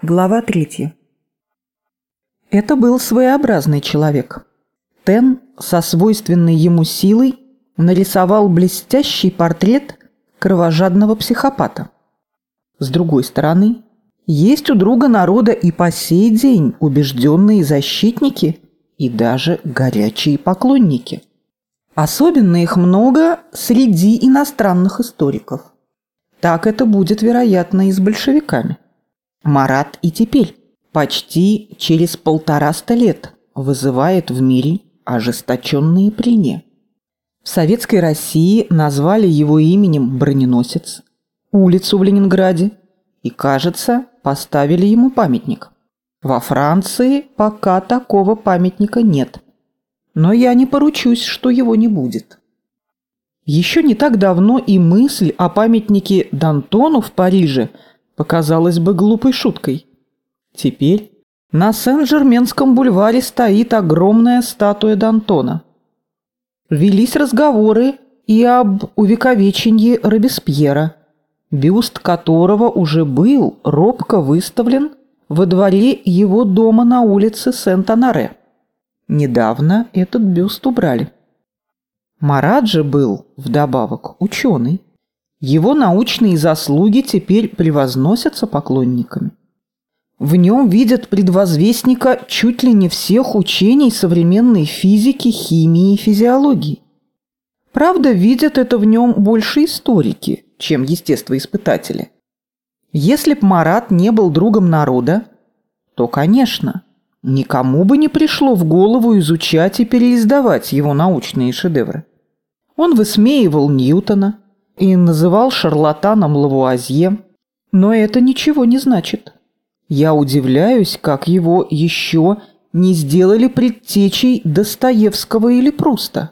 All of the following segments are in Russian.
Глава 3. Это был своеобразный человек. Тен со свойственной ему силой нарисовал блестящий портрет кровожадного психопата. С другой стороны, есть у друга народа и по сей день убежденные защитники и даже горячие поклонники. Особенно их много среди иностранных историков. Так это будет, вероятно, и с большевиками. Марат и теперь, почти через 150 лет, вызывает в мире ожесточенные прения. В Советской России назвали его именем броненосец, улицу в Ленинграде и, кажется, поставили ему памятник. Во Франции пока такого памятника нет, но я не поручусь, что его не будет. Еще не так давно и мысль о памятнике Д'Антону в Париже показалась бы глупой шуткой. Теперь на Сен-Жерменском бульваре стоит огромная статуя Д'Антона. Велись разговоры и об увековечении Робеспьера, бюст которого уже был робко выставлен во дворе его дома на улице Сент-Оноре. Недавно этот бюст убрали. Марат же был, вдобавок, ученый. Его научные заслуги теперь превозносятся поклонниками. В нем видят предвозвестника чуть ли не всех учений современной физики, химии и физиологии. Правда, видят это в нем больше историки, чем естествоиспытатели. Если б Марат не был другом народа, то, конечно, никому бы не пришло в голову изучать и переиздавать его научные шедевры. Он высмеивал Ньютона и называл шарлатаном Лавуазье, но это ничего не значит. Я удивляюсь, как его еще не сделали предтечей Достоевского или Пруста.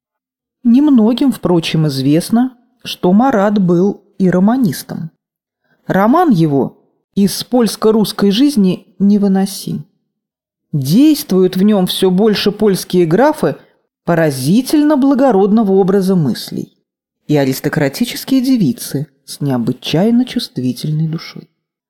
Немногим, впрочем, известно, что Марат был и романистом. Роман его из польско-русской жизни невыносим. Действуют в нем все больше польские графы поразительно благородного образа мыслей и аристократические девицы с необычайно чувствительной душой.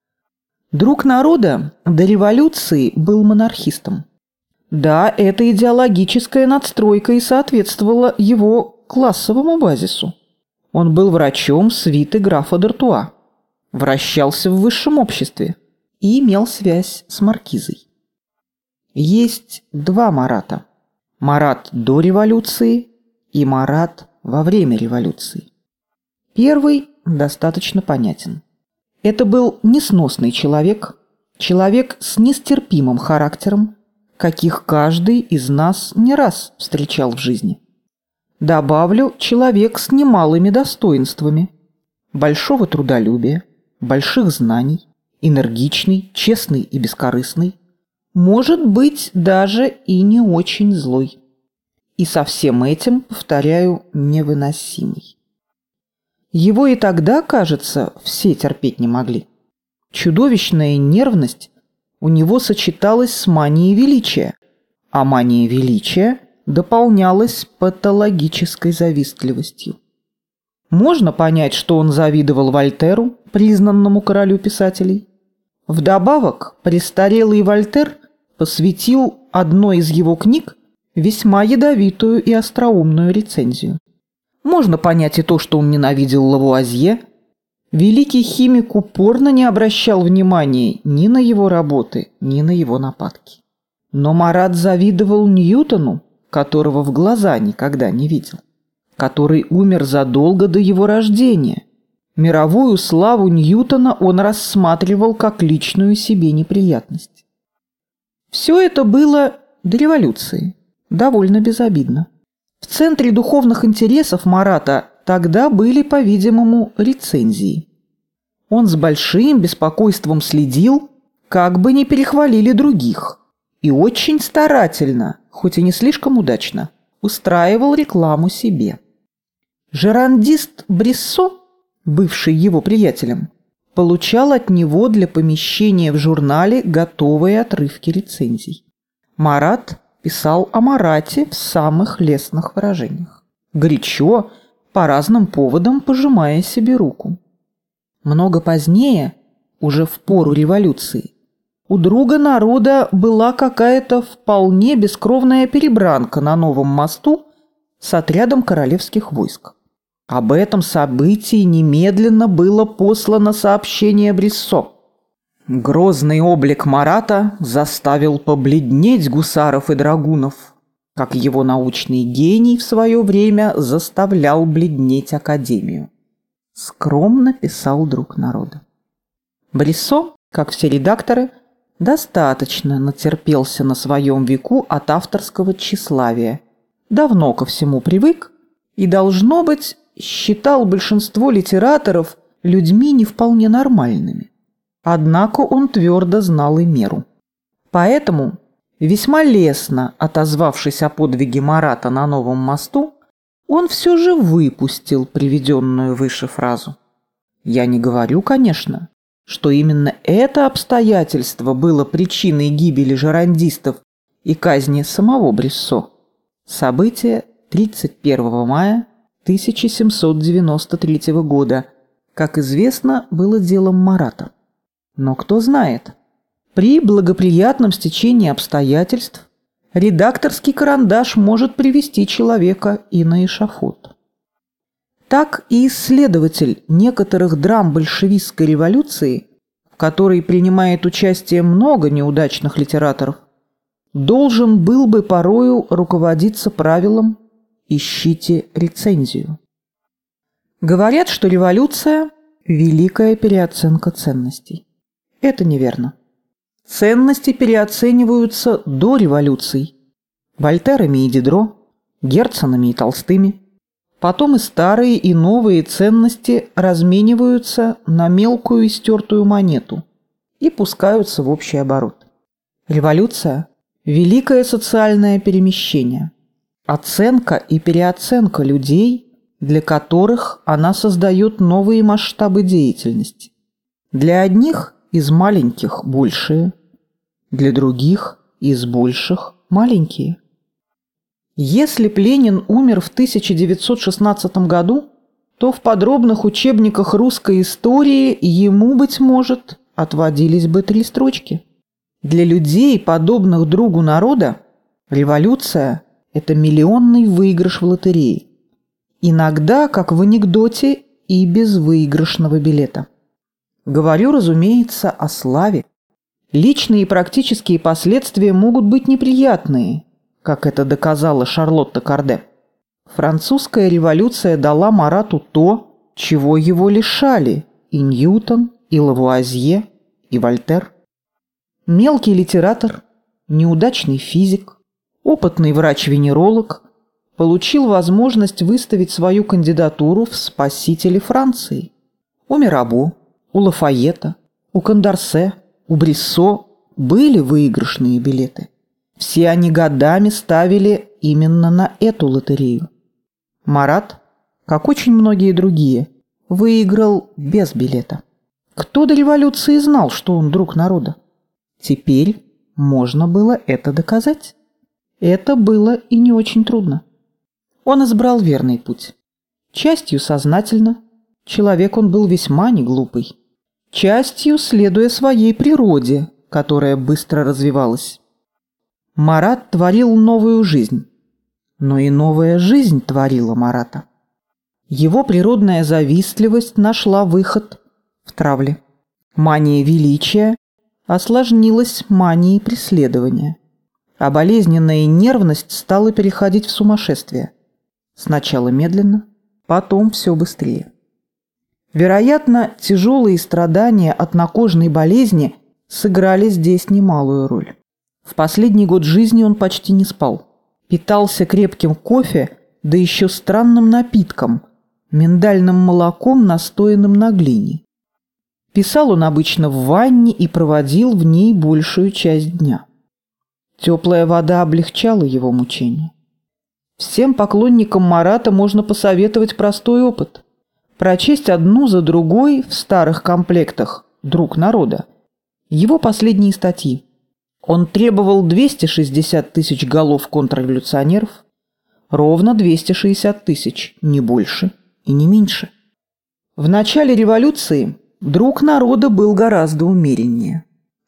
Друг народа до революции был монархистом. Да, эта идеологическая надстройка и соответствовала его классовому базису. Он был врачом свиты графа д'Артуа, вращался в высшем обществе и имел связь с маркизой. Есть два Марата. Марат до революции и Марат во время революции. Первый достаточно понятен. Это был несносный человек, человек с нестерпимым характером, каких каждый из нас не раз встречал в жизни. Добавлю, человек с немалыми достоинствами, большого трудолюбия, больших знаний, энергичный, честный и бескорыстный, может быть, даже и не очень злой. И со всем этим, повторяю, невыносимый. Его и тогда, кажется, все терпеть не могли. Чудовищная нервность у него сочеталась с манией величия, а мания величия дополнялась патологической завистливостью. Можно понять, что он завидовал Вольтеру, признанному королю писателей. Вдобавок, престарелый Вольтер посвятил одной из его книг весьма ядовитую и остроумную рецензию. Можно понять и то, что он ненавидел Лавуазье. Великий химик упорно не обращал внимания ни на его работы, ни на его нападки. Но Марат завидовал Ньютону, которого в глаза никогда не видел, который умер задолго до его рождения. Мировую славу Ньютона он рассматривал как личную себе неприятность. Все это было до революции довольно безобидно. В центре духовных интересов Марата тогда были, по-видимому, рецензии. Он с большим беспокойством следил, как бы не перехвалили других, и очень старательно, хоть и не слишком удачно, устраивал рекламу себе. Жерандист Бриссо, бывший его приятелем, получал от него для помещения в журнале готовые отрывки рецензий. Марат писал о Марате в самых лестных выражениях, горячо, по разным поводам пожимая себе руку. Много позднее, уже в пору революции, у друга народа была какая-то вполне бескровная перебранка на новом мосту с отрядом королевских войск. Об этом событии немедленно было послано сообщение Бриссо. Грозный облик Марата заставил побледнеть гусаров и драгунов, как его научный гений в свое время заставлял бледнеть Академию. Скромно писал друг народа. Бриссо, как все редакторы, достаточно натерпелся на своем веку от авторского тщеславия, давно ко всему привык и, должно быть, считал большинство литераторов людьми не вполне нормальными. Однако он твердо знал и меру. Поэтому, весьма лестно отозвавшись о подвиге Марата на новом мосту, он все же выпустил приведенную выше фразу. Я не говорю, конечно, что именно это обстоятельство было причиной гибели жерандистов и казни самого Бриссо. Событие 31 мая 1793 года, как известно, было делом Марата. Но кто знает, при благоприятном стечении обстоятельств редакторский карандаш может привести человека и на эшафот. Так и исследователь некоторых драм большевистской революции, в которой принимает участие много неудачных литераторов, должен был бы порою руководиться правилом «ищите рецензию». Говорят, что революция – великая переоценка ценностей. Это неверно. Ценности переоцениваются до революций Вольтерами и Дидро, Герценами и Толстыми. Потом и старые, и новые ценности размениваются на мелкую истертую монету и пускаются в общий оборот. Революция – великое социальное перемещение, оценка и переоценка людей, для которых она создает новые масштабы деятельности. Для одних из маленьких – большие, для других – из больших – маленькие. Если б Ленин умер в 1916 году, то в подробных учебниках русской истории ему, быть может, отводились бы 3 строчки. Для людей, подобных другу народа, революция – это миллионный выигрыш в лотерее. Иногда, как в анекдоте, и без выигрышного билета. Говорю, разумеется, о славе. Личные и практические последствия могут быть неприятные, как это доказала Шарлотта Корде. Французская революция дала Марату то, чего его лишали и Ньютон, и Лавуазье, и Вольтер. Мелкий литератор, неудачный физик, опытный врач-венеролог получил возможность выставить свою кандидатуру в спасители Франции. У Мирабо, у Лафайета, у Кондорсе, у Бриссо были выигрышные билеты. Все они годами ставили именно на эту лотерею. Марат, как очень многие другие, выиграл без билета. Кто до революции знал, что он друг народа? Теперь можно было это доказать. Это было и не очень трудно. Он избрал верный путь. Частью сознательно, человек он был весьма неглупый. Частью следуя своей природе, которая быстро развивалась. Марат творил новую жизнь, но и новая жизнь творила Марата. Его природная завистливость нашла выход в травле. Мания величия осложнилась манией преследования, а болезненная нервность стала переходить в сумасшествие. Сначала медленно, потом все быстрее. Вероятно, тяжелые страдания от накожной болезни сыграли здесь немалую роль. В последний год жизни он почти не спал. Питался крепким кофе, да еще странным напитком – миндальным молоком, настоянным на глине. Писал он обычно в ванне и проводил в ней большую часть дня. Теплая вода облегчала его мучения. Всем поклонникам Марата можно посоветовать простой опыт – прочесть одну за другой в старых комплектах «Друг народа» его последние статьи. Он требовал 260 тысяч голов контрреволюционеров, ровно 260 тысяч, не больше и не меньше. В начале революции друг народа был гораздо умереннее.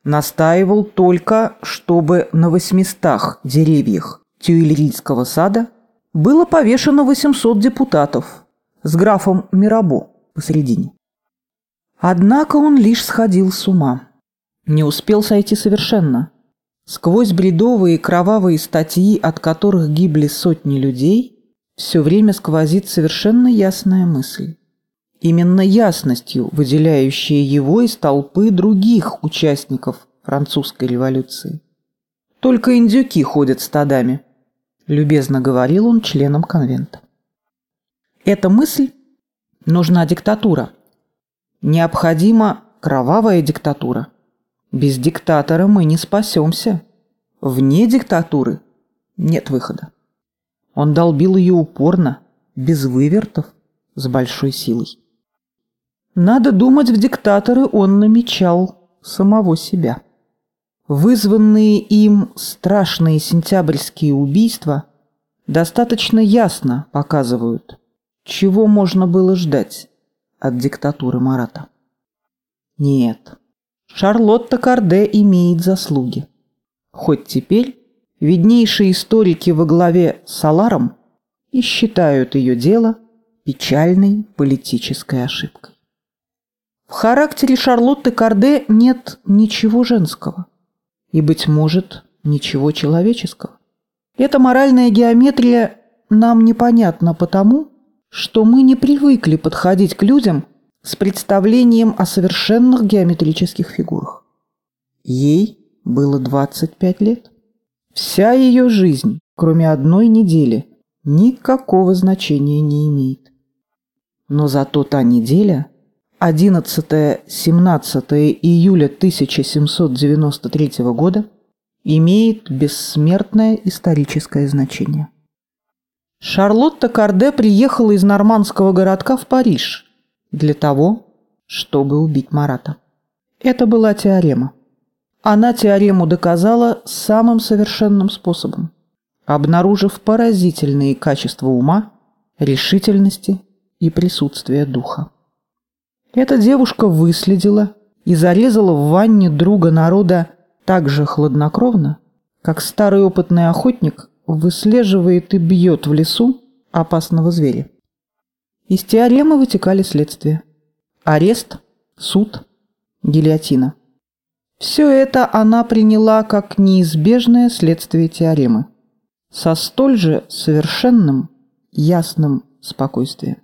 Настаивал только, чтобы на 800 деревьях Тюильрийского сада было повешено 800 депутатов с графом Мирабо посредине. Однако он лишь сходил с ума. Не успел сойти совершенно. Сквозь бредовые кровавые статьи, от которых гибли сотни людей, все время сквозит совершенно ясная мысль. Именно ясностью, выделяющая его из толпы других участников французской революции. «Только индюки ходят стадами», – любезно говорил он членам конвента. Эта мысль: нужна диктатура. Необходима кровавая диктатура. Без диктатора мы не спасемся. Вне диктатуры нет выхода. Он долбил ее упорно, без вывертов, с большой силой. Надо думать, в диктаторы он намечал самого себя. Вызванные им страшные сентябрьские убийства достаточно ясно показывают, чего можно было ждать от диктатуры Марата. Нет, Шарлотта Корде имеет заслуги. Хоть теперь виднейшие историки во главе с Саларом и считают ее дело печальной политической ошибкой. В характере Шарлотты Корде нет ничего женского и, быть может, ничего человеческого. Эта моральная геометрия нам непонятна потому, что мы не привыкли подходить к людям с представлением о совершенных геометрических фигурах. Ей было 25 лет. Вся ее жизнь, кроме одной недели, никакого значения не имеет. Но зато та неделя, 11-17 июля 1793 года, имеет бессмертное историческое значение. Шарлотта Корде приехала из нормандского городка в Париж для того, чтобы убить Марата. Это была теорема. Она теорему доказала самым совершенным способом, обнаружив поразительные качества ума, решительности и присутствия духа. Эта девушка выследила и зарезала в ванне друга народа так же хладнокровно, как старый опытный охотник выслеживает и бьет в лесу опасного зверя. Из теоремы вытекали следствия: арест, суд, гильотина. Все это она приняла как неизбежное следствие теоремы, со столь же совершенным, ясным спокойствием.